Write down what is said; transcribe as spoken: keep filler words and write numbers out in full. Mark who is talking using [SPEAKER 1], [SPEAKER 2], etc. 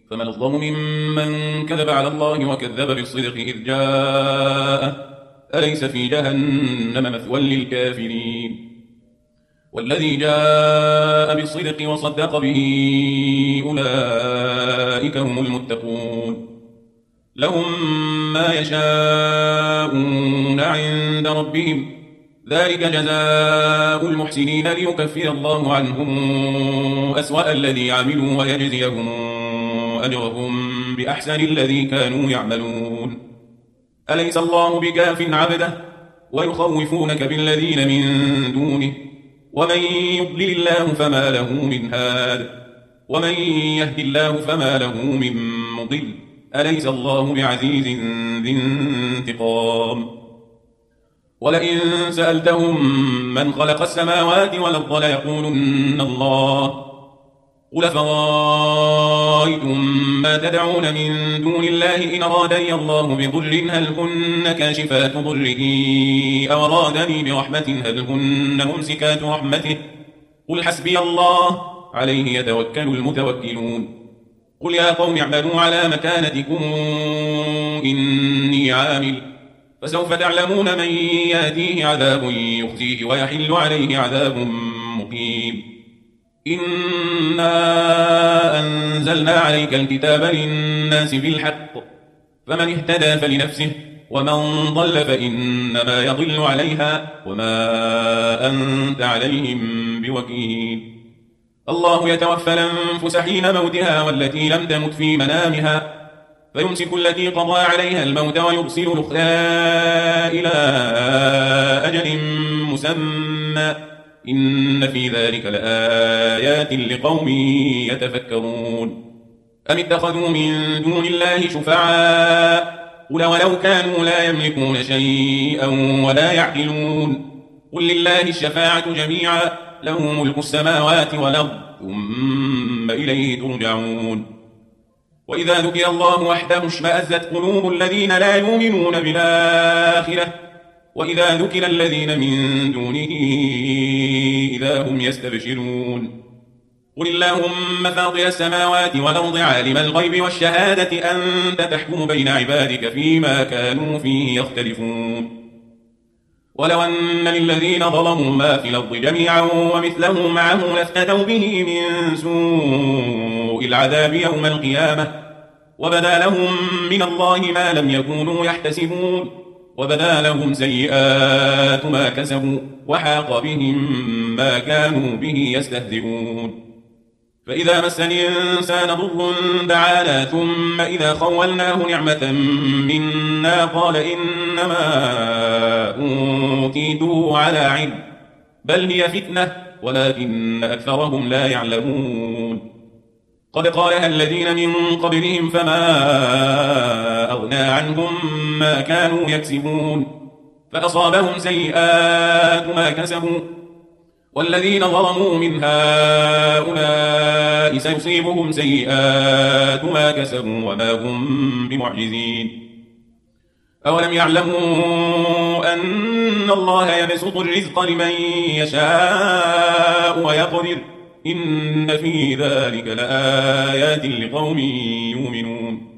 [SPEAKER 1] فمن أظلم ممن كذب على الله وكذب بالصدق إذ جاءه أليس في جهنم مثوى للكافرين والذي جاء بالصدق وصدق به أولئك هم المتقون لهم ما يشاءون عند ربهم ذلك جزاء المحسنين ليكفر الله عنهم أسوأ الذي عملوا ويجزيهم أجرهم بأحسن الذي كانوا يعملون أليس الله بكاف عبده ويخوفونك بالذين من دونه ومن يضلل الله فما له من هاد ومن يهد الله فما له من مضل أليس الله بعزيز ذي انتقام ولئن سألتهم من خلق السماوات والأرض ليقولن الله قل فرأيتم ما تدعون من دون الله إن أرادني الله بضر هل هن كاشفات ضره أو أرادني برحمة هل هن ممسكات رحمته قل حسبي الله عليه يتوكل المتوكلون قل يا قوم اعملوا على مكانتكم إني عامل فسوف تعلمون من يأتيه عذاب يخزيه ويحل عليه عذاب مقيم إنا أنزلنا عليك الكتاب للناس بالحق فمن اهتدى فلنفسه ومن ضل فإنما يضل عليها وما أنت عليهم بوكيل الله يتوفى الأنفس حين موتها والتي لم تمت في منامها فيمسك التي قضى عليها الموت ويرسل الأخرى إلى أجل مسمى إن في ذلك لآيات لقوم يتفكرون أم اتخذوا من دون الله شفعاء قل ولو كانوا لا يملكون شيئا ولا يعقلون قل لله الشفاعة جميعا له ملك السماوات والأرض ثم إليه ترجعون وإذا ذكر الله وحده اشمأزت قلوب الذين لا يؤمنون بالآخرة وإذا ذكر الذين من دونه إذا هم يستبشرون قل اللهم فاطر السماوات والأرض عالم الغيب والشهادة أنت تحكم بين عبادك فيما كانوا فيه يختلفون ولو أن للذين ظلموا ما في الأرض جميعا ومثله معه لافتدوا به من سوء العذاب يوم القيامة وبدا لهم من الله ما لم يكونوا يحتسبون وبدا لهم سيئات ما كسبوا وحاق بهم ما كانوا به يستهزئون فإذا مس الإنسان ضر دعانا ثم إذا خولناه نعمة منا قال إنما أوتيته على علم بل هي فتنة ولكن أكثرهم لا يعلمون قد قالها الذين من قبلهم فما أغنى عنهم ما كانوا يكسبون فأصابهم سيئات ما كسبوا والذين ظلموا من هؤلاء سيصيبهم سيئات ما كسبوا وما هم بمعجزين أولم يعلموا أن الله يبسط الرزق لمن يشاء ويقدر إن في ذلك لآيات لقوم يؤمنون